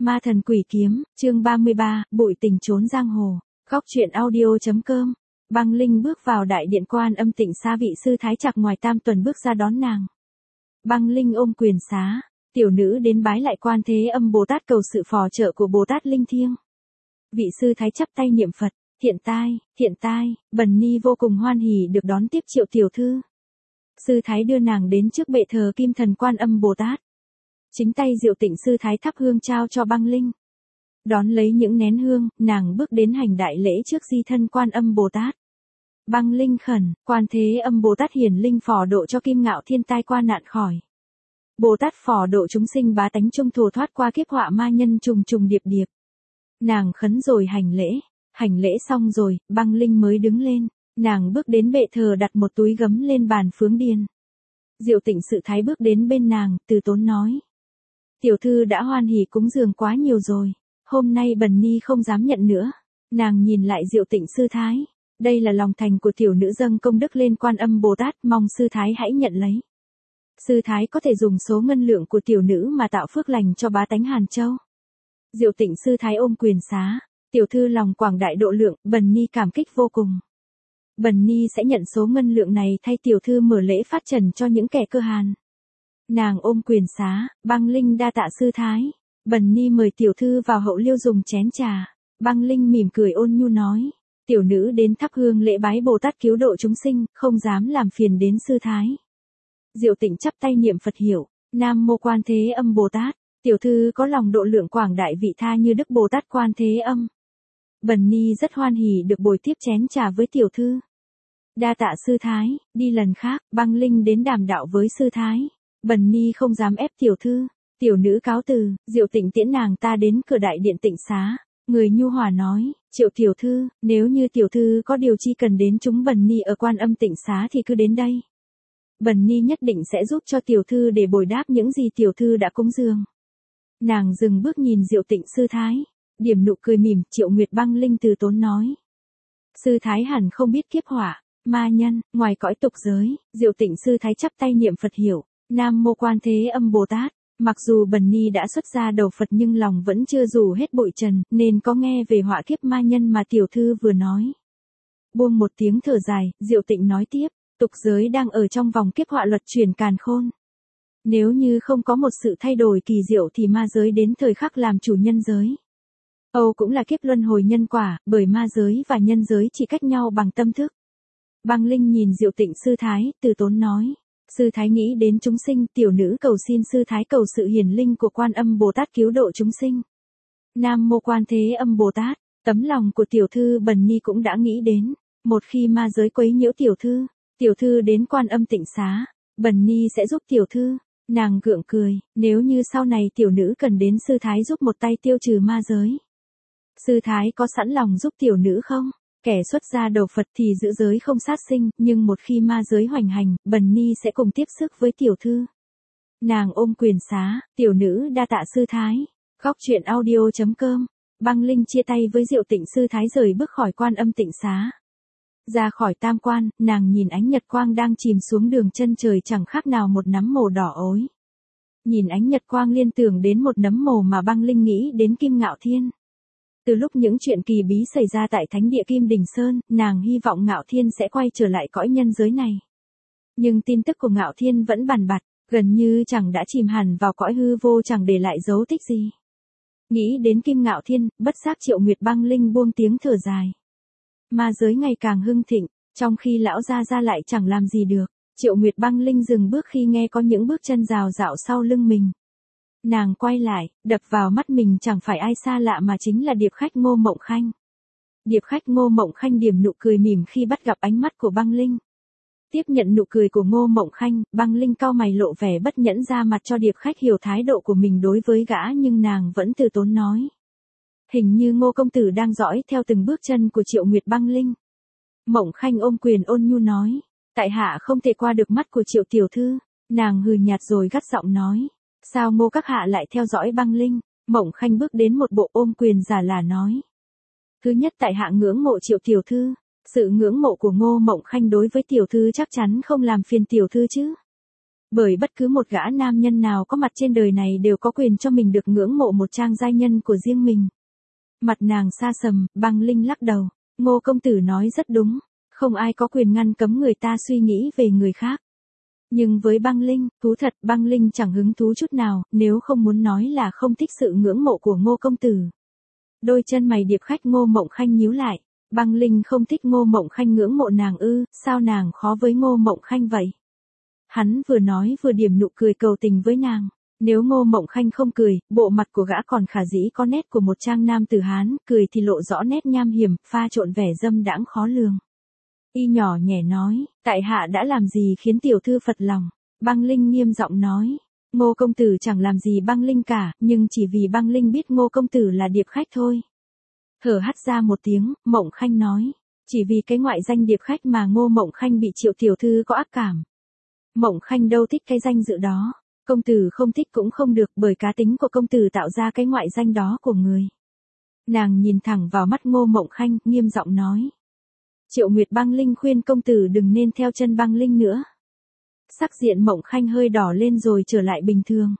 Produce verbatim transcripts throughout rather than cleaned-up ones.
Ma thần quỷ kiếm, chương ba mươi ba, bụi tình trốn giang hồ. Góc truyện audio.com. Băng Linh bước vào đại điện Quan Âm Tịnh Xá, vị sư thái chạc ngoài tam tuần bước ra đón nàng. Băng Linh ôm quyền xá, tiểu nữ đến bái lại Quan Thế Âm Bồ Tát cầu sự phò trợ của Bồ Tát Linh Thiêng. Vị sư thái chắp tay niệm Phật, thiện tai, thiện tai, Bần Ni vô cùng hoan hỉ được đón tiếp Triệu tiểu thư. Sư thái đưa nàng đến trước bệ thờ Kim Thần Quan Âm Bồ Tát. Chính tay Diệu Tịnh sư thái thắp hương trao cho Băng Linh. Đón lấy những nén hương, nàng bước đến hành đại lễ trước di thân Quan Âm Bồ Tát. Băng Linh khẩn, Quan Thế Âm Bồ Tát hiển linh phò độ cho Kim Ngạo Thiên tai qua nạn khỏi. Bồ Tát phò độ chúng sinh bá tánh trung thù thoát qua kiếp họa ma nhân trùng trùng điệp điệp. Nàng khấn rồi hành lễ, hành lễ xong rồi, Băng Linh mới đứng lên, nàng bước đến bệ thờ đặt một túi gấm lên bàn phướng điền. Diệu Tịnh sự thái bước đến bên nàng, từ tốn nói. Tiểu thư đã hoan hỉ cúng dường quá nhiều rồi, hôm nay Bần Ni không dám nhận nữa. Nàng nhìn lại Diệu Tịnh sư thái, đây là lòng thành của tiểu nữ dâng công đức lên Quan Âm Bồ Tát, mong sư thái hãy nhận lấy. Sư thái có thể dùng số ngân lượng của tiểu nữ mà tạo phước lành cho bá tánh Hàn Châu. Diệu Tịnh sư thái ôm quyền xá, tiểu thư lòng quảng đại độ lượng, Bần Ni cảm kích vô cùng. Bần Ni sẽ nhận số ngân lượng này thay tiểu thư mở lễ phát trần cho những kẻ cơ hàn. Nàng ôm quyền xá, Băng Linh đa tạ sư thái. Bần Ni mời tiểu thư vào hậu liêu dùng chén trà. Băng Linh mỉm cười ôn nhu nói. Tiểu nữ đến thắp hương lễ bái Bồ Tát cứu độ chúng sinh, không dám làm phiền đến sư thái. Diệu Tịnh chắp tay niệm Phật hiểu. Nam mô Quan Thế Âm Bồ Tát. Tiểu thư có lòng độ lượng quảng đại vị tha như Đức Bồ Tát Quan Thế Âm. Bần Ni rất hoan hỉ được bồi tiếp chén trà với tiểu thư. Đa tạ sư thái, đi lần khác, Băng Linh đến đàm đạo với sư thái. Bần Ni không dám ép tiểu thư, tiểu nữ cáo từ. Diệu Tịnh tiễn nàng ta đến cửa đại điện Tịnh Xá, người nhu hòa nói, Triệu tiểu thư, nếu như tiểu thư có điều chi cần đến chúng Bần Ni ở Quan Âm Tịnh Xá thì cứ đến đây. Bần Ni nhất định sẽ giúp cho tiểu thư để bồi đáp những gì tiểu thư đã cúng dường. Nàng dừng bước nhìn Diệu Tịnh sư thái, điểm nụ cười mỉm, Triệu Nguyệt Băng Linh từ tốn nói. Sư thái hẳn không biết kiếp họa, ma nhân, ngoài cõi tục giới. Diệu Tịnh sư thái chắp tay niệm Phật hiểu. Nam mô Quan Thế Âm Bồ Tát. Mặc dù Bần Ni đã xuất gia đầu Phật nhưng lòng vẫn chưa rủ hết bụi trần, nên có nghe về họa kiếp ma nhân mà tiểu thư vừa nói. Buông một tiếng thở dài, Diệu Tịnh nói tiếp, tục giới đang ở trong vòng kiếp họa luật chuyển càn khôn. Nếu như không có một sự thay đổi kỳ diệu thì ma giới đến thời khắc làm chủ nhân giới. Âu cũng là kiếp luân hồi nhân quả, bởi ma giới và nhân giới chỉ cách nhau bằng tâm thức. Băng Linh nhìn Diệu Tịnh sư thái, từ tốn nói. Sư thái nghĩ đến chúng sinh, tiểu nữ cầu xin sư thái cầu sự hiển linh của Quan Âm Bồ Tát cứu độ chúng sinh. Nam mô Quan Thế Âm Bồ Tát. Tấm lòng của tiểu thư Bần Ni cũng đã nghĩ đến. Một khi ma giới quấy nhiễu tiểu thư, tiểu thư đến Quan Âm Tịnh Xá, Bần Ni sẽ giúp tiểu thư. Nàng gượng cười, nếu như sau này tiểu nữ cần đến sư thái giúp một tay tiêu trừ ma giới. Sư thái có sẵn lòng giúp tiểu nữ không? Kẻ xuất gia đầu Phật thì giữ giới không sát sinh, nhưng một khi ma giới hoành hành, Bần Ni sẽ cùng tiếp sức với tiểu thư. Nàng ôm quyền xá, tiểu nữ đa tạ sư thái. Góc truyện audio.com. Băng Linh chia tay với Diệu Tịnh sư thái rời bước khỏi Quan Âm Tịnh Xá. Ra khỏi tam quan, nàng nhìn ánh nhật quang đang chìm xuống đường chân trời chẳng khác nào một nắm mồ đỏ ối. Nhìn ánh nhật quang liên tưởng đến một nấm mồ mà Băng Linh nghĩ đến Kim Ngạo Thiên. Từ lúc những chuyện kỳ bí xảy ra tại thánh địa Kim Đình Sơn, nàng hy vọng Ngạo Thiên sẽ quay trở lại cõi nhân giới này. Nhưng tin tức của Ngạo Thiên vẫn bằn bặt, gần như chẳng đã chìm hẳn vào cõi hư vô chẳng để lại dấu tích gì. Nghĩ đến Kim Ngạo Thiên, bất giác Triệu Nguyệt Băng Linh buông tiếng thở dài. Ma giới ngày càng hưng thịnh, trong khi lão gia gia lại chẳng làm gì được. Triệu Nguyệt Băng Linh dừng bước khi nghe có những bước chân rào rạo sau lưng mình. Nàng quay lại, đập vào mắt mình chẳng phải ai xa lạ mà chính là điệp khách Ngô Mộng Khanh. Điệp khách Ngô Mộng Khanh điểm nụ cười mỉm khi bắt gặp ánh mắt của Băng Linh. Tiếp nhận nụ cười của Ngô Mộng Khanh, Băng Linh cau mày lộ vẻ bất nhẫn ra mặt cho điệp khách hiểu thái độ của mình đối với gã nhưng nàng vẫn từ tốn nói. Hình như Ngô công tử đang dõi theo từng bước chân của Triệu Nguyệt Băng Linh. Mộng Khanh ôm quyền ôn nhu nói. Tại hạ không thể qua được mắt của Triệu tiểu thư. Nàng hừ nhạt rồi gắt giọng nói. Sao Ngô các hạ lại theo dõi Băng Linh? Mộng Khanh bước đến một bộ ôm quyền giả là nói. Thứ nhất tại hạ ngưỡng mộ Triệu tiểu thư. Sự ngưỡng mộ của Ngô Mộng Khanh đối với tiểu thư chắc chắn không làm phiền tiểu thư chứ. Bởi bất cứ một gã nam nhân nào có mặt trên đời này đều có quyền cho mình được ngưỡng mộ một trang giai nhân của riêng mình. Mặt nàng xa sầm, Băng Linh lắc đầu. Ngô công tử nói rất đúng. Không ai có quyền ngăn cấm người ta suy nghĩ về người khác. Nhưng với Băng Linh, thú thật, Băng Linh chẳng hứng thú chút nào, nếu không muốn nói là không thích sự ngưỡng mộ của Ngô công tử. Đôi chân mày điệp khách Ngô Mộng Khanh nhíu lại. Băng Linh không thích Ngô Mộng Khanh ngưỡng mộ nàng ư, sao nàng khó với Ngô Mộng Khanh vậy? Hắn vừa nói vừa điểm nụ cười cầu tình với nàng. Nếu Ngô Mộng Khanh không cười, bộ mặt của gã còn khả dĩ có nét của một trang nam tử Hán, cười thì lộ rõ nét nham hiểm, pha trộn vẻ dâm đãng khó lường. Y nhỏ nhẹ nói, tại hạ đã làm gì khiến tiểu thư phật lòng? Băng Linh nghiêm giọng nói, Ngô công tử chẳng làm gì Băng Linh cả, nhưng chỉ vì Băng Linh biết Ngô công tử là điệp khách thôi. Thở hắt ra một tiếng, Mộng Khanh nói, chỉ vì cái ngoại danh điệp khách mà Ngô Mộng Khanh bị Triệu tiểu thư có ác cảm. Mộng Khanh đâu thích cái danh dự đó, công tử không thích cũng không được bởi cá tính của công tử tạo ra cái ngoại danh đó của người. Nàng nhìn thẳng vào mắt Ngô Mộng Khanh, nghiêm giọng nói. Triệu Nguyệt Băng Linh khuyên công tử đừng nên theo chân Băng Linh nữa. Sắc diện Mộng Khanh hơi đỏ lên rồi trở lại bình thường.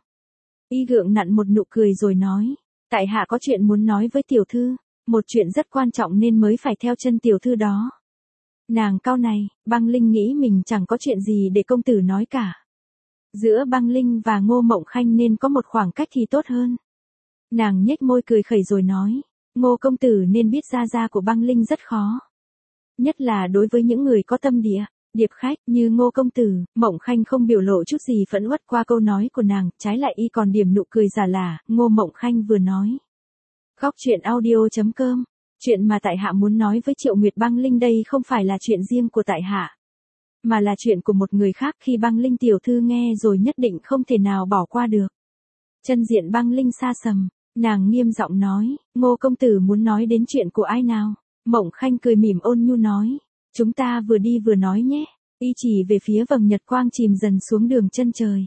Y gượng nặn một nụ cười rồi nói, tại hạ có chuyện muốn nói với tiểu thư, một chuyện rất quan trọng nên mới phải theo chân tiểu thư đó. Nàng cau này, Băng Linh nghĩ mình chẳng có chuyện gì để công tử nói cả. Giữa Băng Linh và Ngô Mộng Khanh nên có một khoảng cách thì tốt hơn. Nàng nhếch môi cười khẩy rồi nói, Ngô công tử nên biết gia gia của Băng Linh rất khó. Nhất là đối với những người có tâm địa, điệp khách như Ngô công tử. Mộng Khanh không biểu lộ chút gì phẫn uất qua câu nói của nàng, trái lại y còn điểm nụ cười giả lả. Ngô Mộng Khanh vừa nói. Góc truyện audio chấm com. Chuyện mà tại hạ muốn nói với Triệu Nguyệt Băng Linh đây không phải là chuyện riêng của tại hạ, mà là chuyện của một người khác. Khi Băng Linh tiểu thư nghe rồi nhất định không thể nào bỏ qua được. Chân diện Băng Linh xa sầm, nàng nghiêm giọng nói, Ngô công tử muốn nói đến chuyện của ai nào? Mộng Khanh cười mỉm ôn nhu nói, chúng ta vừa đi vừa nói nhé. Y chỉ về phía vầng nhật quang chìm dần xuống đường chân trời.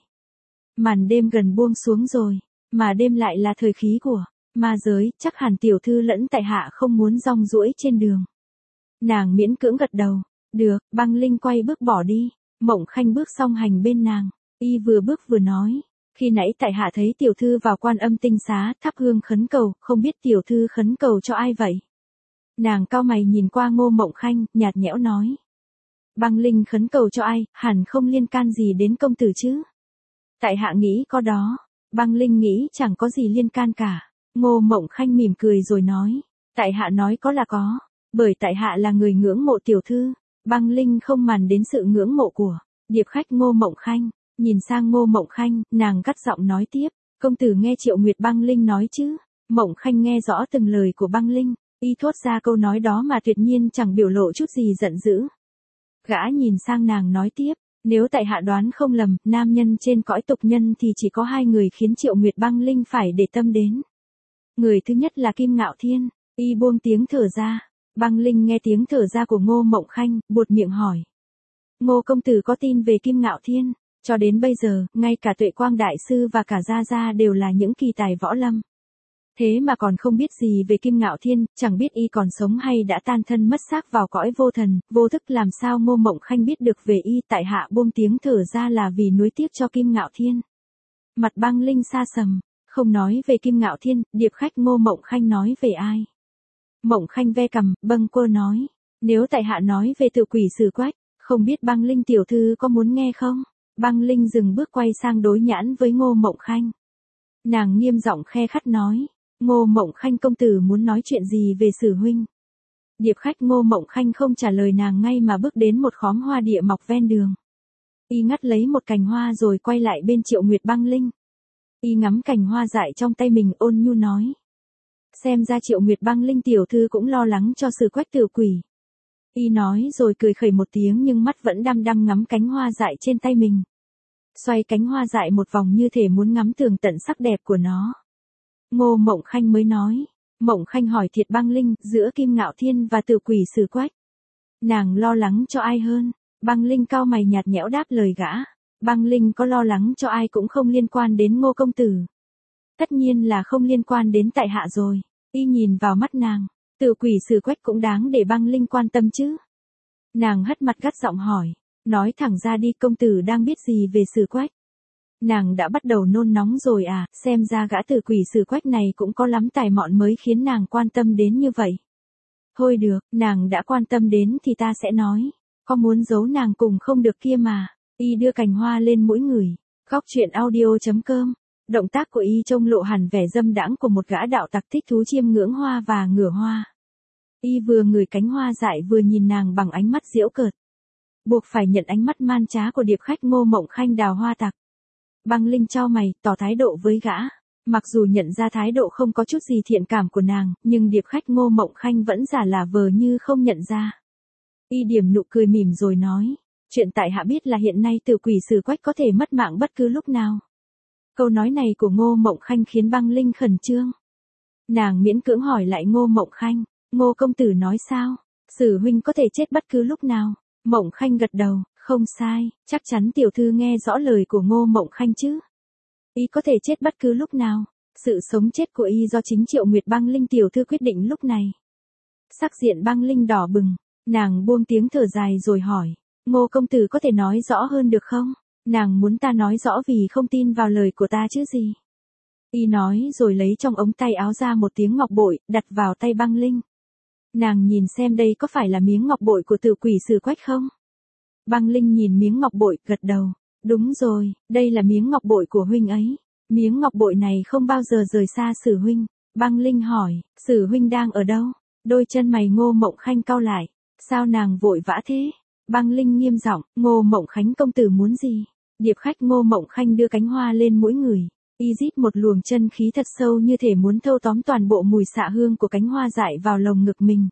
Màn đêm gần buông xuống rồi, mà đêm lại là thời khí của ma giới, chắc hẳn tiểu thư lẫn tại hạ không muốn rong ruổi trên đường. Nàng miễn cưỡng gật đầu, được. Băng Linh quay bước bỏ đi. Mộng Khanh bước song hành bên nàng. Y vừa bước vừa nói, khi nãy tại hạ thấy tiểu thư vào Quan Âm Tinh Xá thắp hương khấn cầu, không biết tiểu thư khấn cầu cho ai vậy? Nàng cau mày nhìn qua Ngô Mộng Khanh, nhạt nhẽo nói, Băng Linh khấn cầu cho ai, hẳn không liên can gì đến công tử chứ? Tại hạ nghĩ có đó. Băng Linh nghĩ chẳng có gì liên can cả. Ngô Mộng Khanh mỉm cười rồi nói, tại hạ nói có là có, bởi tại hạ là người ngưỡng mộ tiểu thư. Băng Linh không màng đến sự ngưỡng mộ của điệp khách Ngô Mộng Khanh, nhìn sang Ngô Mộng Khanh, nàng gắt giọng nói tiếp, công tử nghe Triệu Nguyệt Băng Linh nói chứ? Mộng Khanh nghe rõ từng lời của Băng Linh, y thốt ra câu nói đó mà tuyệt nhiên chẳng biểu lộ chút gì giận dữ. Gã nhìn sang nàng nói tiếp, nếu tại hạ đoán không lầm, nam nhân trên cõi tục nhân thì chỉ có hai người khiến Triệu Nguyệt Băng Linh phải để tâm đến. Người thứ nhất là Kim Ngạo Thiên. Y buông tiếng thở ra. Băng Linh nghe tiếng thở ra của Ngô Mộng Khanh, buột miệng hỏi. Ngô công tử có tin về Kim Ngạo Thiên? Cho đến bây giờ, ngay cả Tuệ Quang Đại Sư và cả Gia Gia đều là những kỳ tài võ lâm. Thế mà còn không biết gì về Kim Ngạo Thiên, chẳng biết y còn sống hay đã tan thân mất xác vào cõi vô thần, vô thức. Làm sao Ngô Mộng Khanh biết được về y? Tại hạ buông tiếng thở ra là vì nuối tiếc cho Kim Ngạo Thiên. Mặt Băng Linh xa sầm, không nói về Kim Ngạo Thiên, điệp khách Ngô Mộng Khanh nói về ai? Mộng Khanh ve cằm, bâng quơ nói, nếu tại hạ nói về Tự Quỷ Sử Quách, không biết Băng Linh tiểu thư có muốn nghe không? Băng Linh dừng bước quay sang đối nhãn với Ngô Mộng Khanh. Nàng nghiêm giọng khe khắt nói, Ngô Mộng Khanh công tử muốn nói chuyện gì về Sử huynh? Điệp khách Ngô Mộng Khanh không trả lời nàng ngay mà bước đến một khóm hoa địa mọc ven đường. Y ngắt lấy một cành hoa rồi quay lại bên Triệu Nguyệt Băng Linh. Y ngắm cành hoa dại trong tay mình ôn nhu nói. Xem ra Triệu Nguyệt Băng Linh tiểu thư cũng lo lắng cho Sử Quách Tự Quỷ. Y nói rồi cười khẩy một tiếng nhưng mắt vẫn đăm đăm ngắm cánh hoa dại trên tay mình. Xoay cánh hoa dại một vòng như thể muốn ngắm tường tận sắc đẹp của nó. Ngô Mộng Khanh mới nói. Mộng Khanh hỏi thiệt Băng Linh, giữa Kim Ngạo Thiên và Tự Quỷ Sử Quách, nàng lo lắng cho ai hơn? Băng Linh cau mày nhạt nhẽo đáp lời gã. Băng Linh có lo lắng cho ai cũng không liên quan đến Ngô công tử. Tất nhiên là không liên quan đến tại hạ rồi. Y nhìn vào mắt nàng. Tự Quỷ Sử Quách cũng đáng để Băng Linh quan tâm chứ. Nàng hất mặt gắt giọng hỏi. Nói thẳng ra đi, công tử đang biết gì về Sử Quách? Nàng đã bắt đầu nôn nóng rồi à, xem ra gã tử quỷ Sử Quách này cũng có lắm tài mọn mới khiến nàng quan tâm đến như vậy. Thôi được, nàng đã quan tâm đến thì ta sẽ nói, có muốn giấu nàng cùng không được kia mà. Y đưa cành hoa lên mũi người. Góc truyện audio.com. Động tác của Y trông lộ hẳn vẻ dâm đãng của một gã đạo tặc thích thú chiêm ngưỡng hoa và ngửa hoa. Y vừa ngửi cánh hoa dại vừa nhìn nàng bằng ánh mắt giễu cợt. Buộc phải nhận ánh mắt man trá của điệp khách Ngô Mộng Khanh đào hoa tặc. Băng Linh chau mày, tỏ thái độ với gã. Mặc dù nhận ra thái độ không có chút gì thiện cảm của nàng, nhưng điệp khách Ngô Mộng Khanh vẫn giả là vờ như không nhận ra. Y điểm nụ cười mỉm rồi nói, chuyện tại hạ biết là hiện nay tử quỷ Sử Quách có thể mất mạng bất cứ lúc nào. Câu nói này của Ngô Mộng Khanh khiến Băng Linh khẩn trương. Nàng miễn cưỡng hỏi lại Ngô Mộng Khanh, Ngô công tử nói sao? Sử huynh có thể chết bất cứ lúc nào. Mộng Khanh gật đầu, không sai, chắc chắn tiểu thư nghe rõ lời của Ngô Mộng Khanh chứ. Y có thể chết bất cứ lúc nào. Sự sống chết của Y do chính Triệu Nguyệt Băng Linh tiểu thư quyết định lúc này. Sắc diện Băng Linh đỏ bừng, nàng buông tiếng thở dài rồi hỏi, Ngô công tử có thể nói rõ hơn được không? Nàng muốn ta nói rõ vì không tin vào lời của ta chứ gì. Y nói rồi lấy trong ống tay áo ra một tiếng ngọc bội, đặt vào tay Băng Linh. Nàng nhìn xem đây có phải là miếng ngọc bội của tử quỷ Sử Quách không? Băng Linh nhìn miếng ngọc bội, gật đầu. Đúng rồi, đây là miếng ngọc bội của huynh ấy. Miếng ngọc bội này không bao giờ rời xa Sử huynh. Băng Linh hỏi, Sử huynh đang ở đâu? Đôi chân mày Ngô Mộng Khanh cau lại. Sao nàng vội vã thế? Băng Linh nghiêm giọng, Ngô Mộng Khánh công tử muốn gì? Điệp khách Ngô Mộng Khanh đưa cánh hoa lên mũi người. Y rít một luồng chân khí thật sâu như thể muốn thâu tóm toàn bộ mùi xạ hương của cánh hoa dại vào lồng ngực mình.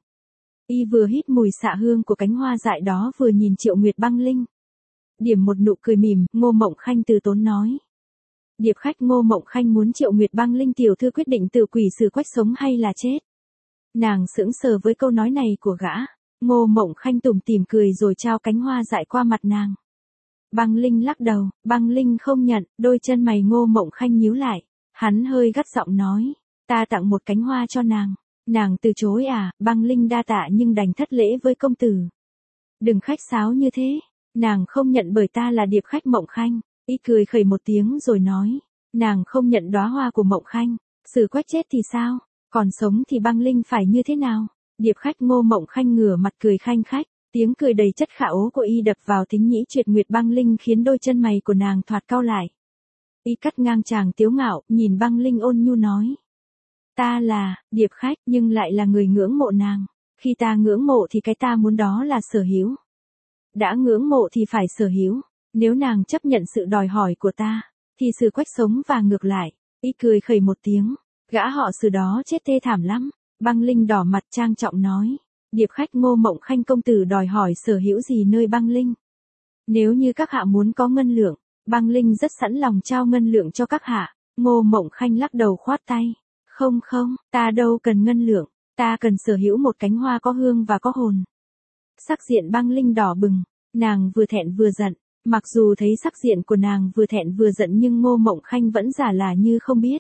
Y vừa hít mùi xạ hương của cánh hoa dại đó vừa nhìn Triệu Nguyệt Băng Linh. Điểm một nụ cười mỉm, Ngô Mộng Khanh từ tốn nói. Điệp khách Ngô Mộng Khanh muốn Triệu Nguyệt Băng Linh tiểu thư quyết định tử quỷ Sử Quách sống hay là chết. Nàng sững sờ với câu nói này của gã. Ngô Mộng Khanh tủm tỉm cười rồi trao cánh hoa dại qua mặt nàng. Băng Linh lắc đầu, Băng Linh không nhận, đôi chân mày Ngô Mộng Khanh nhíu lại. Hắn hơi gắt giọng nói, ta tặng một cánh hoa cho nàng. Nàng từ chối à? Băng Linh đa tạ nhưng đành thất lễ với công tử. Đừng khách sáo như thế, nàng không nhận bởi ta là điệp khách Mộng Khanh. Y cười khẩy một tiếng rồi nói, nàng không nhận đóa hoa của Mộng Khanh. Sử Quách chết thì sao? Còn sống thì Băng Linh phải như thế nào? Điệp khách Ngô Mộng Khanh ngửa mặt cười khanh khách, tiếng cười đầy chất khả ố của Y đập vào thính nhĩ Triệt Nguyệt Băng Linh khiến đôi chân mày của nàng thoạt cau lại. Y cắt ngang chàng tiếu ngạo, nhìn Băng Linh ôn nhu nói. Ta là, điệp khách, nhưng lại là người ngưỡng mộ nàng. Khi ta ngưỡng mộ thì cái ta muốn đó là sở hữu. Đã ngưỡng mộ thì phải sở hữu. Nếu nàng chấp nhận sự đòi hỏi của ta, thì Sử Quách sống và ngược lại. Y cười khẩy một tiếng, gã họ Sử đó chết thê thảm lắm. Băng Linh đỏ mặt trang trọng nói, điệp khách Ngô Mộng Khanh công tử đòi hỏi sở hữu gì nơi Băng Linh. Nếu như các hạ muốn có ngân lượng, Băng Linh rất sẵn lòng trao ngân lượng cho các hạ. Ngô Mộng Khanh lắc đầu khoát tay, không không, ta đâu cần ngân lượng, ta cần sở hữu một cánh hoa có hương và có hồn. Sắc diện Băng Linh đỏ bừng, nàng vừa thẹn vừa giận, mặc dù thấy sắc diện của nàng vừa thẹn vừa giận nhưng Ngô Mộng Khanh vẫn giả là như không biết.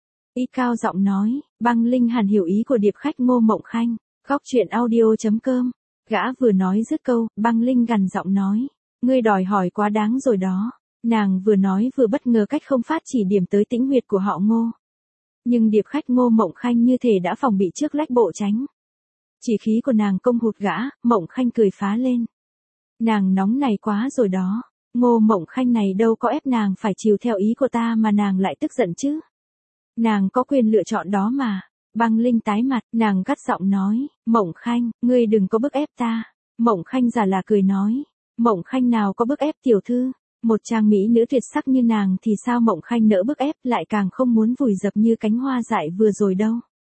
Y cao giọng nói, Băng Linh hẳn hiểu ý của điệp khách Ngô Mộng Khanh. Góc truyện audio.com. Gã vừa nói dứt câu, Băng Linh gằn giọng nói, ngươi đòi hỏi quá đáng rồi đó. Nàng vừa nói vừa bất ngờ cách không phát chỉ điểm tới tĩnh huyệt của họ Ngô. Nhưng điệp khách Ngô Mộng Khanh như thể đã phòng bị trước lách bộ tránh. Chỉ khí của nàng công hụt gã, Mộng Khanh cười phá lên. Nàng nóng này quá rồi đó. Ngô Mộng Khanh này đâu có ép nàng phải chiều theo ý của ta mà nàng lại tức giận chứ. Nàng có quyền lựa chọn đó mà. Băng Linh tái mặt, nàng gắt giọng nói, Mộng Khanh, ngươi đừng có bức ép ta. Mộng Khanh giả là cười nói, Mộng Khanh nào có bức ép tiểu thư. Một trang mỹ nữ tuyệt sắc như nàng thì sao Mộng Khanh nỡ bức ép, lại càng không muốn vùi dập như cánh hoa dại vừa rồi đâu.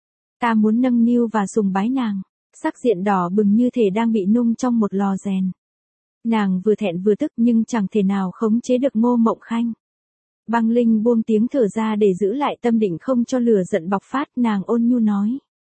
Ta muốn nâng niu và sùng bái nàng. Sắc diện đỏ bừng như thể đang bị nung trong một lò rèn. Nàng vừa thẹn vừa tức nhưng chẳng thể nào khống chế được Ngô Mộng Khanh. Băng Linh buông tiếng thở ra để giữ lại tâm định không cho lửa giận bộc phát, nàng ôn nhu nói.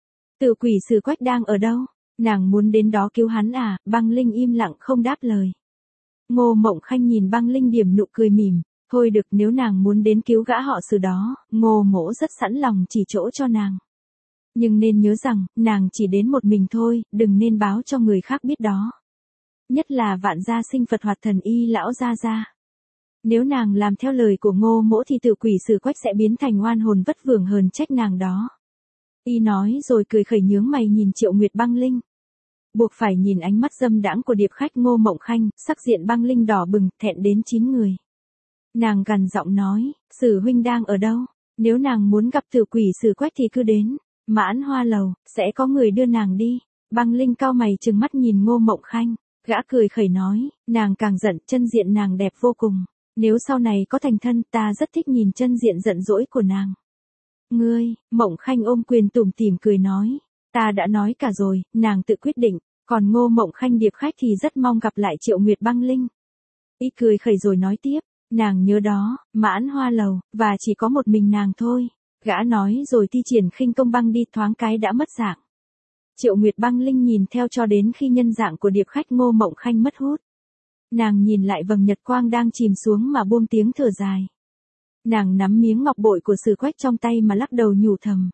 Tử quỷ Sử Quách đang ở đâu? Nàng muốn đến đó cứu hắn à? Băng Linh im lặng không đáp lời. Ngô Mộng Khanh nhìn Băng Linh điểm nụ cười mỉm, thôi được, nếu nàng muốn đến cứu gã họ Sử đó, Ngô mỗ rất sẵn lòng chỉ chỗ cho nàng. Nhưng nên nhớ rằng, nàng chỉ đến một mình thôi, đừng nên báo cho người khác biết đó. Nhất là Vạn Gia Sinh Phật Hoạt Thần Y lão gia gia. Nếu nàng làm theo lời của Ngô Mỗ thì Tử Quỷ Sử Quách sẽ biến thành oan hồn vất vưởng hờn trách nàng đó. Y nói rồi cười khẩy nhướng mày nhìn Triệu Nguyệt Băng Linh. Buộc phải nhìn ánh mắt dâm đãng của điệp khách Ngô Mộng Khanh, sắc diện Băng Linh đỏ bừng, thẹn đến chín người. Nàng gằn giọng nói, Sử huynh đang ở đâu? Nếu nàng muốn gặp Tử Quỷ Sử Quách thì cứ đến, Mãn Hoa Lầu, sẽ có người đưa nàng đi. Băng Linh cau mày trừng mắt nhìn Ngô Mộng Khanh, gã cười khẩy nói, nàng càng giận, chân diện nàng đẹp vô cùng. Nếu sau này có thành thân, ta rất thích nhìn chân diện giận dỗi của nàng. Ngươi, Mộng Khanh ôm quyền tủm tỉm cười nói, ta đã nói cả rồi, nàng tự quyết định, còn Ngô Mộng Khanh điệp khách thì rất mong gặp lại Triệu Nguyệt Băng Linh. Y cười khẩy rồi nói tiếp, nàng nhớ đó, Mãn Hoa Lầu, và chỉ có một mình nàng thôi. Gã nói rồi thi triển khinh công băng đi, thoáng cái đã mất dạng. Triệu Nguyệt Băng Linh nhìn theo cho đến khi nhân dạng của điệp khách Ngô Mộng Khanh mất hút. Nàng nhìn lại vầng nhật quang đang chìm xuống mà buông tiếng thở dài. Nàng nắm miếng ngọc bội của Sử Quách trong tay mà lắc đầu nhủ thầm.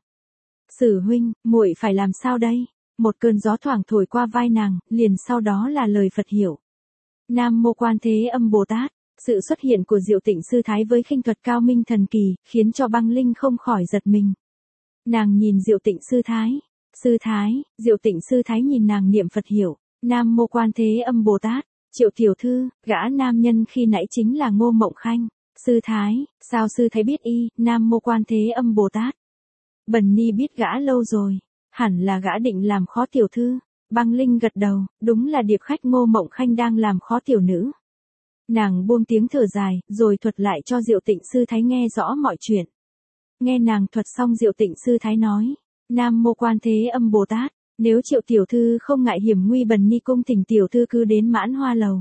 Sử huynh, muội phải làm sao đây? Một cơn gió thoảng thổi qua vai nàng, liền sau đó là lời Phật hiệu. Nam Mô Quan Thế Âm Bồ Tát. Sự xuất hiện của Diệu Tịnh Sư Thái với khinh thuật cao minh thần kỳ, khiến cho Băng Linh không khỏi giật mình. Nàng nhìn Diệu Tịnh Sư Thái. Sư Thái, Diệu Tịnh Sư Thái nhìn nàng niệm Phật hiệu. Nam Mô Quan Thế Âm Bồ Tát. Triệu tiểu thư, gã nam nhân khi nãy chính là Ngô Mộng Khanh. Sư Thái, sao sư thái biết y? Nam Mô Quan Thế Âm Bồ Tát. Bần ni biết gã lâu rồi, hẳn là gã định làm khó tiểu thư. Băng Linh gật đầu, đúng là điệp khách Ngô Mộng Khanh đang làm khó tiểu nữ. Nàng buông tiếng thở dài, rồi thuật lại cho Diệu Tịnh Sư Thái nghe rõ mọi chuyện. Nghe nàng thuật xong, Diệu Tịnh Sư Thái nói, Nam Mô Quan Thế Âm Bồ Tát, nếu Triệu tiểu thư không ngại hiểm nguy, bần ni cung thỉnh tiểu thư cứ đến Mãn Hoa Lầu.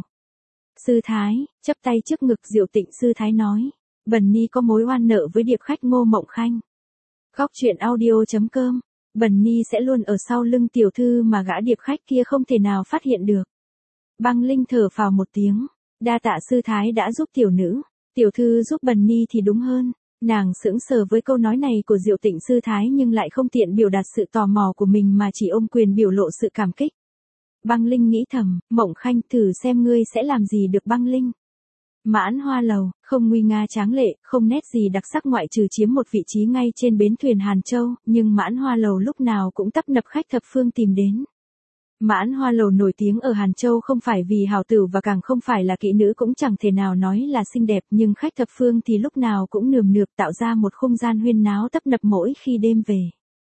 Sư Thái, chắp tay trước ngực, Diệu Tịnh Sư Thái nói, bần ni có mối oan nợ với điệp khách Ngô Mộng Khanh. Góc truyện audio chấm com, bần ni sẽ luôn ở sau lưng tiểu thư mà gã điệp khách kia không thể nào phát hiện được. Băng Linh thở phào một tiếng, đa tạ sư thái đã giúp tiểu nữ, tiểu thư giúp bần ni thì đúng hơn. Nàng sững sờ với câu nói này của Diệu Tịnh Sư Thái nhưng lại không tiện biểu đạt sự tò mò của mình mà chỉ ôm quyền biểu lộ sự cảm kích. Băng Linh nghĩ thầm, Mộng Khanh, thử xem ngươi sẽ làm gì được. Băng Linh. Mãn Hoa Lầu, không nguy nga tráng lệ, không nét gì đặc sắc ngoại trừ chiếm một vị trí ngay trên bến thuyền Hàn Châu, nhưng Mãn Hoa Lầu lúc nào cũng tấp nập khách thập phương tìm đến. Mãn Hoa Lầu nổi tiếng ở Hàn Châu không phải vì hào tử và càng không phải là kỹ nữ, cũng chẳng thể nào nói là xinh đẹp, nhưng khách thập phương thì lúc nào cũng nườm nượp tạo ra một không gian huyên náo tấp nập mỗi khi đêm về.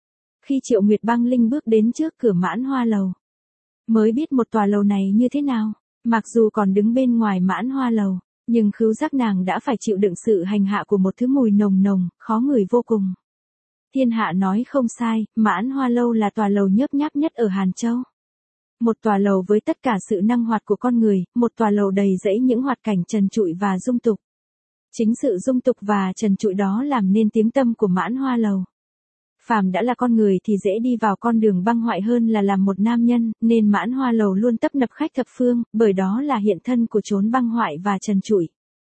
Khi Triệu Nguyệt Băng Linh bước đến trước cửa Mãn Hoa Lầu, mới biết một tòa lầu này như thế nào. Mặc dù còn đứng bên ngoài Mãn Hoa Lầu, nhưng khứu giác nàng đã phải chịu đựng sự hành hạ của một thứ mùi nồng nồng, khó ngửi vô cùng. Thiên hạ nói không sai, Mãn Hoa Lâu là tòa lầu nhớp nháp nhất ở Hàn Châu. Một tòa lầu với tất cả sự năng hoạt của con người, một tòa lầu đầy rẫy những hoạt cảnh trần trụi và dung tục. Chính sự dung tục và trần trụi đó làm nên tiếng tăm của Mãn Hoa Lầu. Phàm đã là con người thì dễ đi vào con đường băng hoại hơn là làm một nam nhân, nên Mãn Hoa Lầu luôn tấp nập khách thập phương, bởi đó là hiện thân của chốn băng hoại và trần trụi.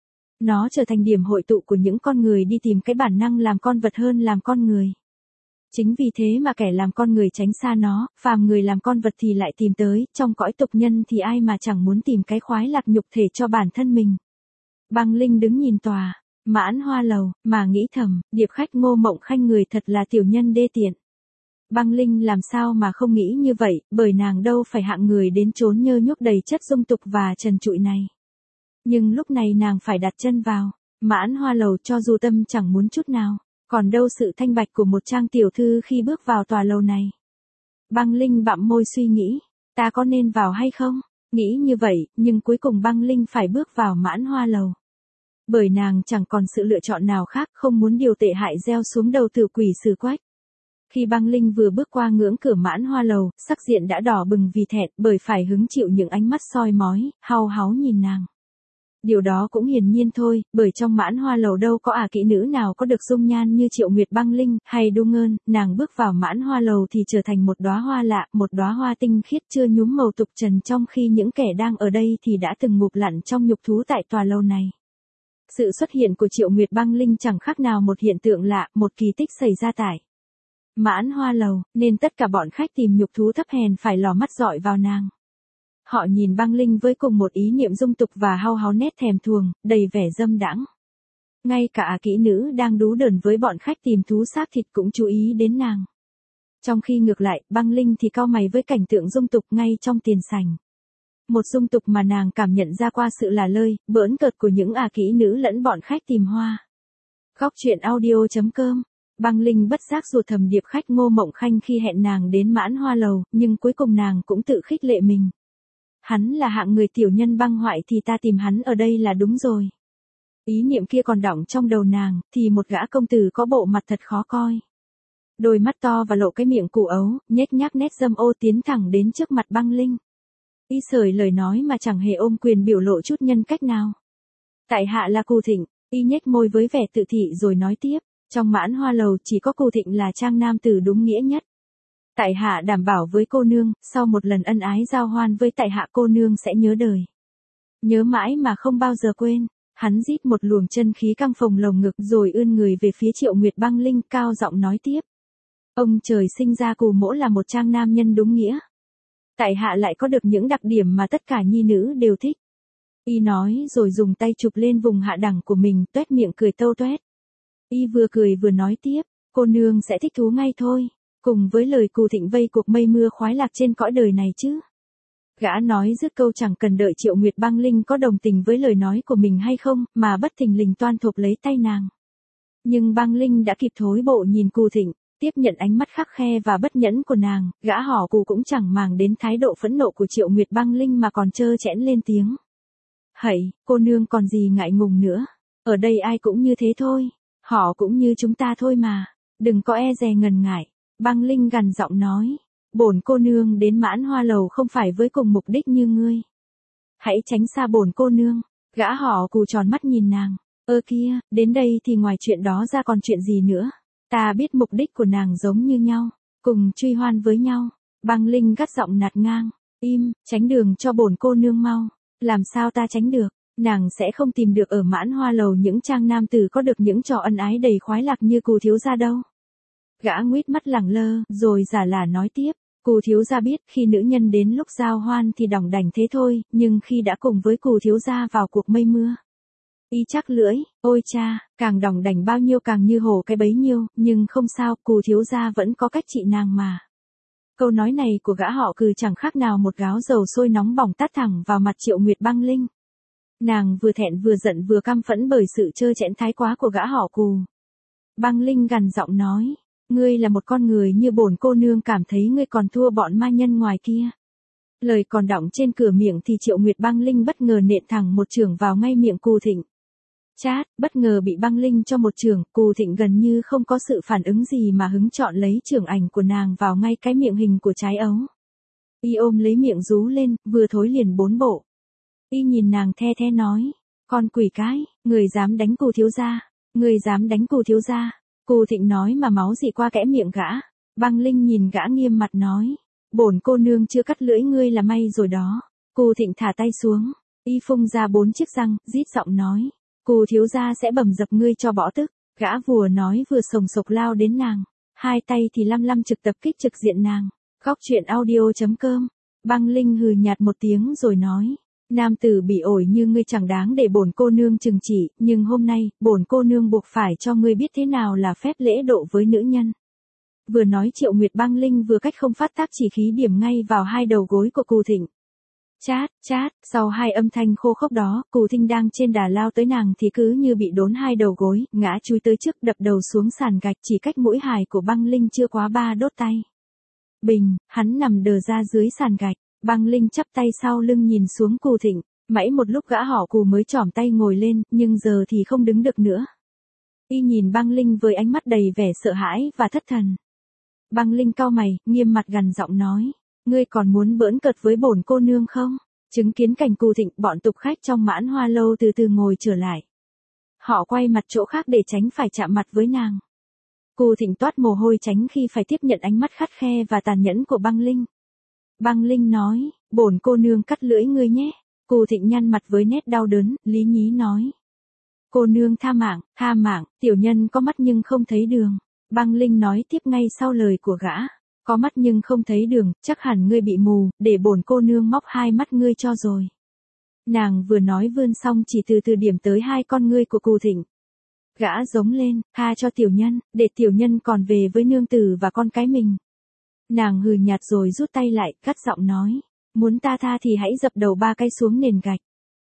Nó trở thành điểm hội tụ của những con người đi tìm cái bản năng làm con vật hơn làm con người. Chính vì thế mà kẻ làm con người tránh xa nó, phàm người làm con vật thì lại tìm tới, trong cõi tục nhân thì ai mà chẳng muốn tìm cái khoái lạc nhục thể cho bản thân mình. Băng Linh đứng nhìn tòa Mãn Hoa Lầu, mà nghĩ thầm, điệp khách Ngô Mộng Khanh người thật là tiểu nhân đê tiện. Băng Linh làm sao mà không nghĩ như vậy, bởi nàng đâu phải hạng người đến chốn nhơ nhúc đầy chất dung tục và trần trụi này. Nhưng lúc này nàng phải đặt chân vào Mãn Hoa Lầu cho dù tâm chẳng muốn chút nào, còn đâu sự thanh bạch của một trang tiểu thư khi bước vào tòa lầu này. Băng Linh bặm môi suy nghĩ, ta có nên vào hay không? Nghĩ như vậy, nhưng cuối cùng Băng Linh phải bước vào Mãn Hoa Lầu. Bởi nàng chẳng còn sự lựa chọn nào khác, không muốn điều tệ hại gieo xuống đầu Tử Quỷ Sử Quách. Khi Băng Linh vừa bước qua ngưỡng cửa Mãn Hoa Lầu, sắc diện đã đỏ bừng vì thẹn, bởi phải hứng chịu những ánh mắt soi mói, hau háu nhìn nàng. Điều đó cũng hiển nhiên thôi, bởi trong Mãn Hoa Lầu đâu có ả kỹ nữ nào có được dung nhan như Triệu Nguyệt Băng Linh, hay đu ngơn, nàng bước vào Mãn Hoa Lầu thì trở thành một đóa hoa lạ, một đóa hoa tinh khiết chưa nhúm màu tục trần, trong khi những kẻ đang ở đây thì đã từng ngụp lặn trong nhục thú tại tòa lầu này. Sự xuất hiện của Triệu Nguyệt Băng Linh chẳng khác nào một hiện tượng lạ, một kỳ tích xảy ra tại Mãn Hoa Lầu, nên tất cả bọn khách tìm nhục thú thấp hèn phải lò mắt dọi vào nàng. Họ nhìn băng linh với cùng một ý niệm dung tục và hao háo nét thèm thuồng, đầy vẻ dâm đãng. Ngay cả ả kỹ nữ đang đú đờn với bọn khách tìm thú xác thịt cũng chú ý đến nàng. Trong khi ngược lại, băng linh thì cau mày với cảnh tượng dung tục ngay trong tiền sảnh. Một dung tục mà nàng cảm nhận ra qua sự lả lơi, bỡn cợt của những ả kỹ nữ lẫn bọn khách tìm hoa. Góc truyện audio chấm com. Băng linh bất giác ruột thầm điệp khách Ngô Mộng Khanh khi hẹn nàng đến Mãn Hoa Lầu, nhưng cuối cùng nàng cũng tự khích lệ mình. Hắn là hạng người tiểu nhân băng hoại thì ta tìm hắn ở đây là đúng rồi. Ý niệm kia còn đọng trong đầu nàng, thì một gã công tử có bộ mặt thật khó coi. Đôi mắt to và lộ cái miệng củ ấu, nhếch nhác nét dâm ô tiến thẳng đến trước mặt băng linh. Y sởi lời nói mà chẳng hề ôm quyền biểu lộ chút nhân cách nào. Tại hạ là Cù Thịnh, y nhếch môi với vẻ tự thị rồi nói tiếp, trong Mãn Hoa Lầu chỉ có Cù Thịnh là trang nam tử đúng nghĩa nhất. Tại hạ đảm bảo với cô nương, sau một lần ân ái giao hoan với tại hạ cô nương sẽ nhớ đời. Nhớ mãi mà không bao giờ quên. Hắn rít một luồng chân khí căng phồng lồng ngực rồi ươn người về phía Triệu Nguyệt băng linh cao giọng nói tiếp. Ông trời sinh ra Cù mỗ là một trang nam nhân đúng nghĩa. Tại hạ lại có được những đặc điểm mà tất cả nhi nữ đều thích. Y nói rồi dùng tay chụp lên vùng hạ đẳng của mình, tuét miệng cười tâu tuét. Y vừa cười vừa nói tiếp, cô nương sẽ thích thú ngay thôi, cùng với lời Cù Thịnh vây cuộc mây mưa khoái lạc trên cõi đời này chứ. Gã nói dứt câu chẳng cần đợi Triệu Nguyệt băng linh có đồng tình với lời nói của mình hay không, mà bất thình lình toan thộp lấy tay nàng. Nhưng băng linh đã kịp thối bộ nhìn Cù Thịnh, tiếp nhận ánh mắt khắc khe và bất nhẫn của nàng, gã họ Cù cũng chẳng màng đến thái độ phẫn nộ của Triệu Nguyệt băng linh mà còn trơ trẽn lên tiếng. Hẩy, cô nương còn gì ngại ngùng nữa, ở đây ai cũng như thế thôi, họ cũng như chúng ta thôi mà, đừng có e dè ngần ngại. Băng linh gằn giọng nói. Bổn cô nương đến Mãn Hoa Lầu không phải với cùng mục đích như ngươi. Hãy tránh xa bổn cô nương. Gã họ Cù tròn mắt nhìn nàng. Ơ kia, đến đây thì ngoài chuyện đó ra còn chuyện gì nữa. Ta biết mục đích của nàng giống như nhau, cùng truy hoan với nhau. Băng linh gắt giọng nạt ngang. Im, tránh đường cho bổn cô nương mau. Làm sao ta tránh được, nàng sẽ không tìm được ở Mãn Hoa Lầu những trang nam tử có được những trò ân ái đầy khoái lạc như Cù thiếu gia đâu. Gã nguýt mắt lẳng lơ, rồi giả lả nói tiếp. Cù thiếu gia biết khi nữ nhân đến lúc giao hoan thì đỏng đảnh thế thôi, nhưng khi đã cùng với Cù thiếu gia vào cuộc mây mưa. Y chắc lưỡi, ôi cha, càng đỏng đảnh bao nhiêu càng như hổ cái bấy nhiêu, nhưng không sao, Cù thiếu gia vẫn có cách trị nàng mà. Câu nói này của gã họ Cừ chẳng khác nào một gáo dầu sôi nóng bỏng tát thẳng vào mặt Triệu Nguyệt băng linh. Nàng vừa thẹn vừa giận vừa căm phẫn bởi sự trơ trẽn thái quá của gã họ Cù. Băng linh gằn giọng nói. Ngươi là một con người như bổn cô nương cảm thấy ngươi còn thua bọn ma nhân ngoài kia. Lời còn đọng trên cửa miệng thì Triệu Nguyệt băng linh bất ngờ nện thẳng một chưởng vào ngay miệng Cù Thịnh. Chát, bất ngờ bị băng linh cho một chưởng, Cù Thịnh gần như không có sự phản ứng gì mà hứng chọn lấy chưởng ảnh của nàng vào ngay cái miệng hình của trái ấu. Y ôm lấy miệng rú lên, vừa thối liền bốn bộ. Y nhìn nàng the the nói, con quỷ cái, người dám đánh Cù thiếu gia, người dám đánh Cù thiếu gia. Cù Thịnh nói mà máu dị qua kẽ miệng gã. Băng linh nhìn gã nghiêm mặt nói. Bổn cô nương chưa cắt lưỡi ngươi là may rồi đó. Cù Thịnh thả tay xuống. Y phun ra bốn chiếc răng, rít giọng nói. Cù thiếu gia sẽ bầm dập ngươi cho bỏ tức. Gã vừa nói vừa sồng sộc lao đến nàng. Hai tay thì lăm lăm trực tập kích trực diện nàng. Góc truyện audio chấm com. Băng linh hừ nhạt một tiếng rồi nói. Nam tử bị ổi như ngươi chẳng đáng để bổn cô nương trừng trị, nhưng hôm nay, bổn cô nương buộc phải cho ngươi biết thế nào là phép lễ độ với nữ nhân. Vừa nói Triệu Nguyệt băng linh vừa cách không phát tác chỉ khí điểm ngay vào hai đầu gối của Cù Thịnh. Chát, chát, sau hai âm thanh khô khốc đó, Cù Thịnh đang trên đà lao tới nàng thì cứ như bị đốn hai đầu gối, ngã chui tới trước đập đầu xuống sàn gạch chỉ cách mũi hài của băng linh chưa quá ba đốt tay. Bình, hắn nằm đờ ra dưới sàn gạch. Băng linh chắp tay sau lưng nhìn xuống Cù Thịnh, mãi một lúc gã họ Cù mới chỏm tay ngồi lên, nhưng giờ thì không đứng được nữa. Y nhìn băng linh với ánh mắt đầy vẻ sợ hãi và thất thần. Băng linh cau mày, nghiêm mặt gằn giọng nói, ngươi còn muốn bỡn cợt với bổn cô nương không? Chứng kiến cảnh Cù Thịnh, bọn tục khách trong Mãn Hoa Lâu từ từ ngồi trở lại. Họ quay mặt chỗ khác để tránh phải chạm mặt với nàng. Cù Thịnh toát mồ hôi tránh khi phải tiếp nhận ánh mắt khắt khe và tàn nhẫn của băng linh. Băng linh nói, bổn cô nương cắt lưỡi ngươi nhé. Cù Thịnh nhăn mặt với nét đau đớn, lý nhí nói. Cô nương tha mạng, tha mạng, tiểu nhân có mắt nhưng không thấy đường. Băng linh nói tiếp ngay sau lời của gã. Có mắt nhưng không thấy đường, chắc hẳn ngươi bị mù, để bổn cô nương móc hai mắt ngươi cho rồi. Nàng vừa nói vươn xong chỉ từ từ điểm tới hai con ngươi của Cù Thịnh. Gã giống lên, tha cho tiểu nhân, để tiểu nhân còn về với nương tử và con cái mình. Nàng hừ nhạt rồi rút tay lại, cắt giọng nói. Muốn ta tha thì hãy dập đầu ba cái xuống nền gạch.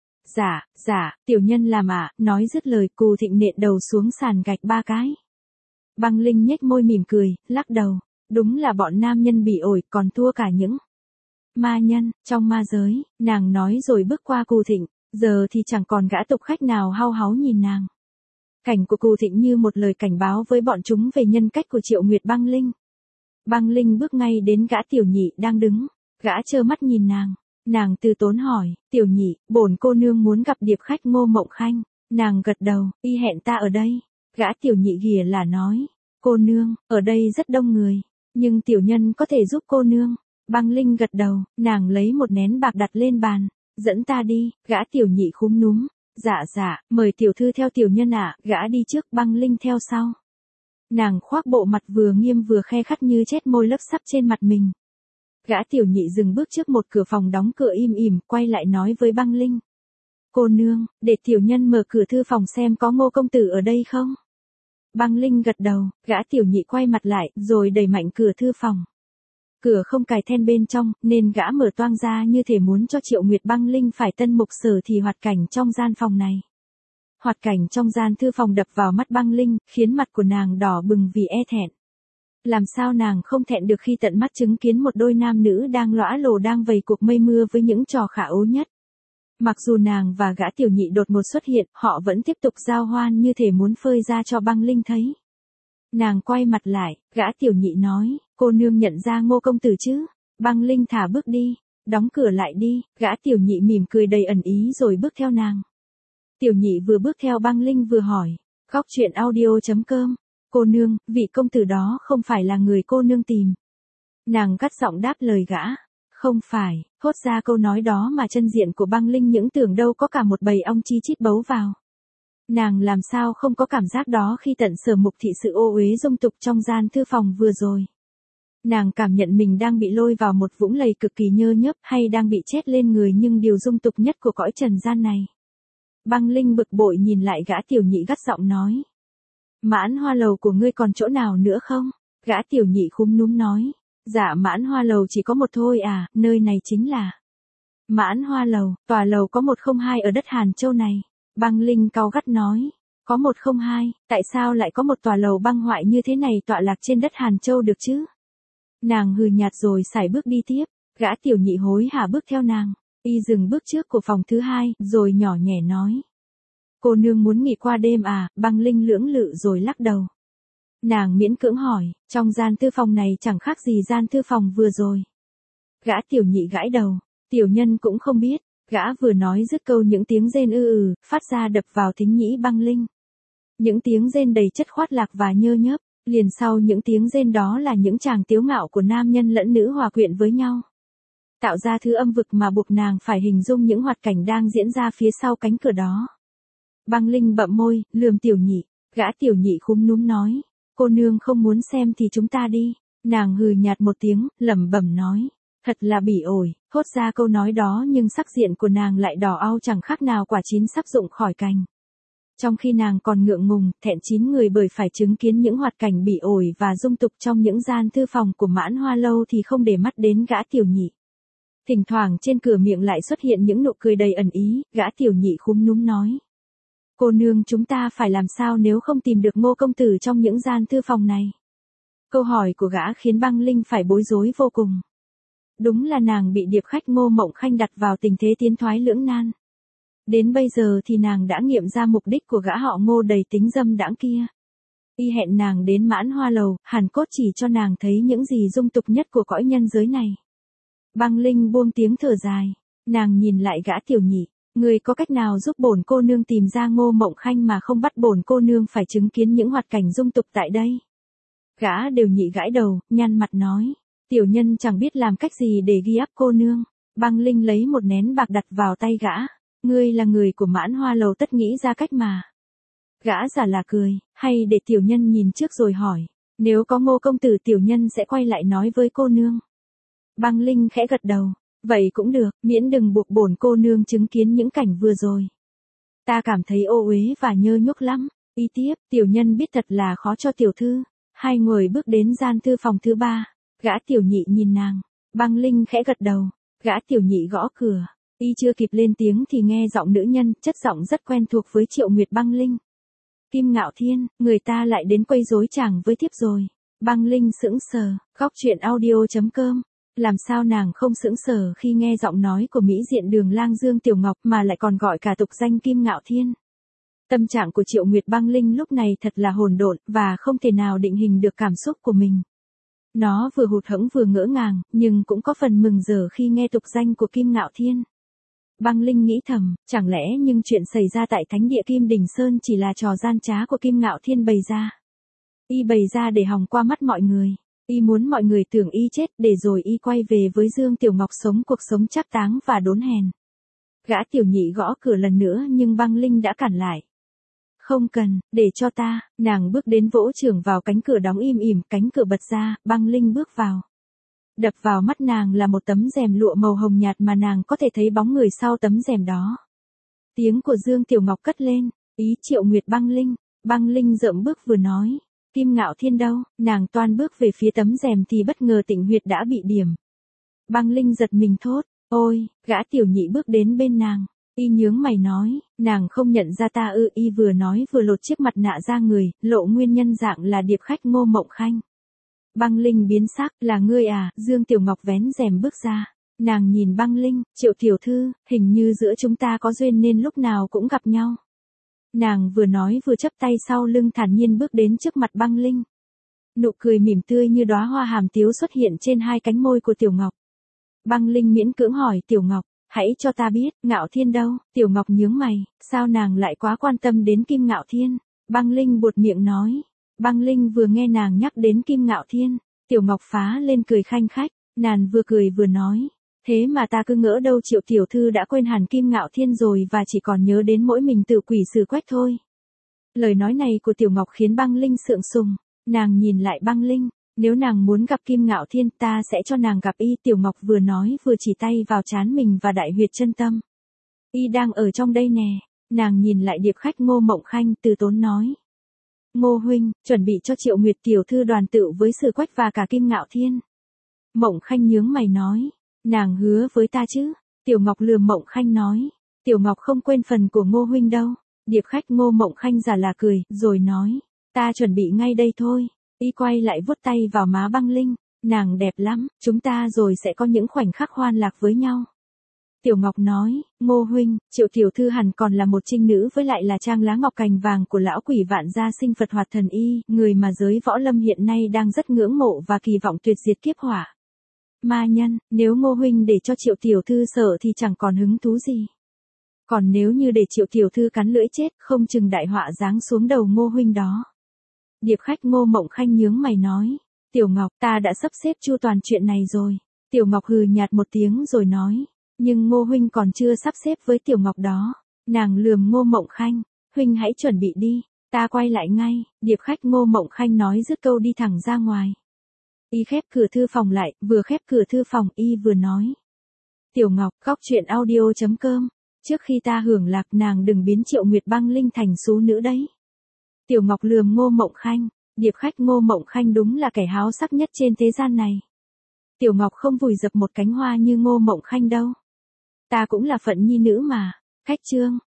Dạ, dạ, tiểu nhân làm ạ, à, nói dứt lời Cù Thịnh nện đầu xuống sàn gạch ba cái. Băng Linh nhếch môi mỉm cười, lắc đầu. Đúng là bọn nam nhân bị ổi còn thua cả những ma nhân, trong ma giới, nàng nói rồi bước qua Cù Thịnh, giờ thì chẳng còn gã tục khách nào hao háo nhìn nàng. Cảnh của Cù Thịnh như một lời cảnh báo với bọn chúng về nhân cách của Triệu Nguyệt Băng Linh. Băng Linh bước ngay đến gã tiểu nhị đang đứng, gã trơ mắt nhìn nàng, nàng từ tốn hỏi, tiểu nhị, bổn cô nương muốn gặp điệp khách Ngô Mộng Khanh, nàng gật đầu, y hẹn ta ở đây, gã tiểu nhị ghìa là nói, cô nương, ở đây rất đông người, nhưng tiểu nhân có thể giúp cô nương. Băng Linh gật đầu, nàng lấy một nén bạc đặt lên bàn, dẫn ta đi, gã tiểu nhị khúm núm, dạ dạ, mời tiểu thư theo tiểu nhân ạ, gã đi trước, Băng Linh theo sau. Nàng khoác bộ mặt vừa nghiêm vừa khe khắt như chết môi lấp sắp trên mặt mình. Gã tiểu nhị dừng bước trước một cửa phòng đóng cửa im ỉm, quay lại nói với Băng Linh. Cô nương, để tiểu nhân mở cửa thư phòng xem có Ngô công tử ở đây không? Băng Linh gật đầu, gã tiểu nhị quay mặt lại, rồi đẩy mạnh cửa thư phòng. Cửa không cài then bên trong, nên gã mở toang ra như thể muốn cho Triệu Nguyệt Băng Linh phải tân mục sở thì hoạt cảnh trong gian phòng này. Hoạt cảnh trong gian thư phòng đập vào mắt Băng Linh, khiến mặt của nàng đỏ bừng vì e thẹn. Làm sao nàng không thẹn được khi tận mắt chứng kiến một đôi nam nữ đang lõa lồ đang vầy cuộc mây mưa với những trò khả ố nhất. Mặc dù nàng và gã tiểu nhị đột ngột xuất hiện, họ vẫn tiếp tục giao hoan như thể muốn phơi ra cho Băng Linh thấy. Nàng quay mặt lại, gã tiểu nhị nói, cô nương nhận ra Ngô công tử chứ? Băng Linh thả bước đi, đóng cửa lại đi, gã tiểu nhị mỉm cười đầy ẩn ý rồi bước theo nàng. Tiểu nhị vừa bước theo Băng Linh vừa hỏi, góc truyện audio chấm com, cô nương, vị công tử đó không phải là người cô nương tìm. Nàng gắt giọng đáp lời gã, không phải, thốt ra câu nói đó mà chân diện của Băng Linh những tưởng đâu có cả một bầy ong chi chít bấu vào. Nàng làm sao không có cảm giác đó khi tận sở mục thị sự ô uế dung tục trong gian thư phòng vừa rồi. Nàng cảm nhận mình đang bị lôi vào một vũng lầy cực kỳ nhơ nhớp hay đang bị chết lên người nhưng điều dung tục nhất của cõi trần gian này. Băng Linh bực bội nhìn lại gã tiểu nhị gắt giọng nói. Mãn hoa lầu của ngươi còn chỗ nào nữa không? Gã tiểu nhị khúm núm nói. Dạ mãn hoa lầu chỉ có một thôi à, nơi này chính là Mãn hoa lầu, tòa lầu có một không hai ở đất Hàn Châu này. Băng Linh cau gắt nói. Có một không hai, tại sao lại có một tòa lầu băng hoại như thế này tọa lạc trên đất Hàn Châu được chứ? Nàng hừ nhạt rồi sải bước đi tiếp, gã tiểu nhị hối hả bước theo nàng, y dừng bước trước của phòng thứ hai, rồi nhỏ nhẹ nói. Cô nương muốn nghỉ qua đêm à, Băng Linh lưỡng lự rồi lắc đầu. Nàng miễn cưỡng hỏi, trong gian thư phòng này chẳng khác gì gian thư phòng vừa rồi. Gã tiểu nhị gãi đầu, tiểu nhân cũng không biết, gã vừa nói dứt câu những tiếng rên ư ừ, phát ra đập vào thính nhĩ Băng Linh. Những tiếng rên đầy chất khoát lạc và nhơ nhớp. Liền sau những tiếng rên đó là những tràng tiếu ngạo của nam nhân lẫn nữ hòa quyện với nhau. Tạo ra thứ âm vực mà buộc nàng phải hình dung những hoạt cảnh đang diễn ra phía sau cánh cửa đó. Băng Linh bậm môi, lườm tiểu nhị, gã tiểu nhị khúm núm nói. Cô nương không muốn xem thì chúng ta đi. Nàng hừ nhạt một tiếng, lẩm bẩm nói. Thật là bỉ ổi, thốt ra câu nói đó nhưng sắc diện của nàng lại đỏ au chẳng khác nào quả chín sắp rụng khỏi cành. Trong khi nàng còn ngượng ngùng, thẹn chín người bởi phải chứng kiến những hoạt cảnh bị ổi và dung tục trong những gian thư phòng của Mãn Hoa Lâu thì không để mắt đến gã tiểu nhị. Thỉnh thoảng trên cửa miệng lại xuất hiện những nụ cười đầy ẩn ý, gã tiểu nhị khúm núm nói. Cô nương chúng ta phải làm sao nếu không tìm được Ngô công tử trong những gian thư phòng này? Câu hỏi của gã khiến Băng Linh phải bối rối vô cùng. Đúng là nàng bị điệp khách Ngô Mộng Khanh đặt vào tình thế tiến thoái lưỡng nan. Đến bây giờ thì nàng đã nghiệm ra mục đích của gã họ Ngô đầy tính dâm đãng kia. Y hẹn nàng đến Mãn Hoa Lầu, hàn cốt chỉ cho nàng thấy những gì dung tục nhất của cõi nhân giới này. Băng Linh buông tiếng thở dài, nàng nhìn lại gã tiểu nhị, người có cách nào giúp bổn cô nương tìm ra Ngô Mộng Khanh mà không bắt bổn cô nương phải chứng kiến những hoạt cảnh dung tục tại đây? Gã đều nhị gãi đầu, nhăn mặt nói, tiểu nhân chẳng biết làm cách gì để ghi áp cô nương. Băng Linh lấy một nén bạc đặt vào tay gã. Ngươi là người của Mãn Hoa Lầu tất nghĩ ra cách mà. Gã giả là cười, hay để tiểu nhân nhìn trước rồi hỏi. Nếu có Ngô công tử tiểu nhân sẽ quay lại nói với cô nương. Băng Linh khẽ gật đầu. Vậy cũng được, miễn đừng buộc bổn cô nương chứng kiến những cảnh vừa rồi. Ta cảm thấy ô uế và nhơ nhuốc lắm. Y tiếp, tiểu nhân biết thật là khó cho tiểu thư. Hai người bước đến gian thư phòng thứ ba. Gã tiểu nhị nhìn nàng. Băng Linh khẽ gật đầu. Gã tiểu nhị gõ cửa. Y chưa kịp lên tiếng thì nghe giọng nữ nhân, chất giọng rất quen thuộc với Triệu Nguyệt Băng Linh. Kim Ngạo Thiên, người ta lại đến quấy rối chàng với thiếp rồi. Băng Linh sững sờ, góc truyện audio chấm com. Làm sao nàng không sững sờ khi nghe giọng nói của Mỹ Diện Đường Lang Dương Tiểu Ngọc mà lại còn gọi cả tục danh Kim Ngạo Thiên. Tâm trạng của Triệu Nguyệt Băng Linh lúc này thật là hỗn độn và không thể nào định hình được cảm xúc của mình. Nó vừa hụt hẫng vừa ngỡ ngàng, nhưng cũng có phần mừng rỡ khi nghe tục danh của Kim Ngạo Thiên. Băng Linh nghĩ thầm, chẳng lẽ nhưng chuyện xảy ra tại Thánh địa Kim Đình Sơn chỉ là trò gian trá của Kim Ngạo Thiên bày ra. Y bày ra để hòng qua mắt mọi người. Y muốn mọi người tưởng y chết để rồi y quay về với Dương Tiểu Ngọc sống cuộc sống trác táng và đốn hèn. Gã tiểu nhị gõ cửa lần nữa nhưng Băng Linh đã cản lại. Không cần, để cho ta. Nàng bước đến vỗ chưởng vào cánh cửa đóng im ỉm, cánh cửa bật ra, Băng Linh bước vào. Đập vào mắt nàng là một tấm rèm lụa màu hồng nhạt mà nàng có thể thấy bóng người sau tấm rèm đó. Tiếng của Dương Tiểu Ngọc cất lên, ý Triệu Nguyệt Băng Linh. Băng Linh dậm bước vừa nói. Kim Ngạo Thiên đâu? Nàng toan bước về phía tấm rèm thì bất ngờ Tịnh Huyệt đã bị điểm. Băng Linh giật mình thốt. Ôi, gã tiểu nhị bước đến bên nàng. Y nhướng mày nói, nàng không nhận ra ta ư? Y vừa nói vừa lột chiếc mặt nạ ra người, lộ nguyên nhân dạng là điệp khách Ngô Mộng Khanh. Băng Linh biến sắc, là ngươi à? Dương Tiểu Ngọc vén rèm bước ra. Nàng nhìn Băng Linh, Triệu tiểu thư, hình như giữa chúng ta có duyên nên lúc nào cũng gặp nhau. Nàng vừa nói vừa chắp tay sau lưng thản nhiên bước đến trước mặt Băng Linh. Nụ cười mỉm tươi như đóa hoa hàm tiếu xuất hiện trên hai cánh môi của Tiểu Ngọc. Băng Linh miễn cưỡng hỏi Tiểu Ngọc, hãy cho ta biết, Ngạo Thiên đâu? Tiểu Ngọc nhướng mày, sao nàng lại quá quan tâm đến Kim Ngạo Thiên? Băng Linh buột miệng nói. Băng Linh vừa nghe nàng nhắc đến Kim Ngạo Thiên, Tiểu Ngọc phá lên cười khanh khách, nàng vừa cười vừa nói. Thế mà ta cứ ngỡ đâu Triệu tiểu thư đã quên hẳn Kim Ngạo Thiên rồi và chỉ còn nhớ đến mỗi mình Tử Quỷ Sử Quách thôi. Lời nói này của Tiểu Ngọc khiến Băng Linh sượng sùng, nàng nhìn lại Băng Linh, nếu nàng muốn gặp Kim Ngạo Thiên ta sẽ cho nàng gặp y. Tiểu Ngọc vừa nói vừa chỉ tay vào trán mình và đại huyệt chân tâm. Y đang ở trong đây nè. Nàng nhìn lại điệp khách Ngô Mộng Khanh từ tốn nói. Ngô huynh, chuẩn bị cho Triệu Nguyệt tiểu thư đoàn tụ với Sử Quách và cả Kim Ngạo Thiên. Mộng Khanh nhướng mày nói. Nàng hứa với ta chứ? Tiểu Ngọc lườm Mộng Khanh nói. Tiểu Ngọc không quên phần của Ngô huynh đâu. Điệp khách Ngô Mộng Khanh giả là cười, rồi nói. Ta chuẩn bị ngay đây thôi. Y quay lại vuốt tay vào má Băng Linh. Nàng đẹp lắm, chúng ta rồi sẽ có những khoảnh khắc hoan lạc với nhau. Tiểu Ngọc nói, Ngô huynh, Triệu tiểu thư hẳn còn là một trinh nữ với lại là trang lá ngọc cành vàng của lão quỷ vạn gia sinh Phật Hoạt Thần Y, người mà giới võ lâm hiện nay đang rất ngưỡng mộ và kỳ vọng tuyệt diệt kiếp hỏa. Ma nhân, nếu Ngô huynh để cho Triệu tiểu thư sợ thì chẳng còn hứng thú gì. Còn nếu như để Triệu tiểu thư cắn lưỡi chết, không chừng đại họa giáng xuống đầu Ngô huynh đó. Điệp khách Ngô Mộng Khanh nhướng mày nói, Tiểu Ngọc, ta đã sắp xếp chu toàn chuyện này rồi. Tiểu Ngọc hừ nhạt một tiếng rồi nói, nhưng Ngô huynh còn chưa sắp xếp với Tiểu Ngọc đó. Nàng lườm Ngô Mộng Khanh, huynh hãy chuẩn bị đi, ta quay lại ngay. Điệp khách Ngô Mộng Khanh nói dứt câu đi thẳng ra ngoài. Y khép cửa thư phòng lại, vừa khép cửa thư phòng y vừa nói. Tiểu Ngọc, góc truyện audio chấm com, trước khi ta hưởng lạc nàng đừng biến Triệu Nguyệt Băng Linh thành xú nữ đấy. Tiểu Ngọc lườm Ngô Mộng Khanh, điệp khách Ngô Mộng Khanh đúng là kẻ háo sắc nhất trên thế gian này. Tiểu Ngọc không vùi dập một cánh hoa như Ngô Mộng Khanh đâu. Ta cũng là phận nhi nữ mà. Khách chương.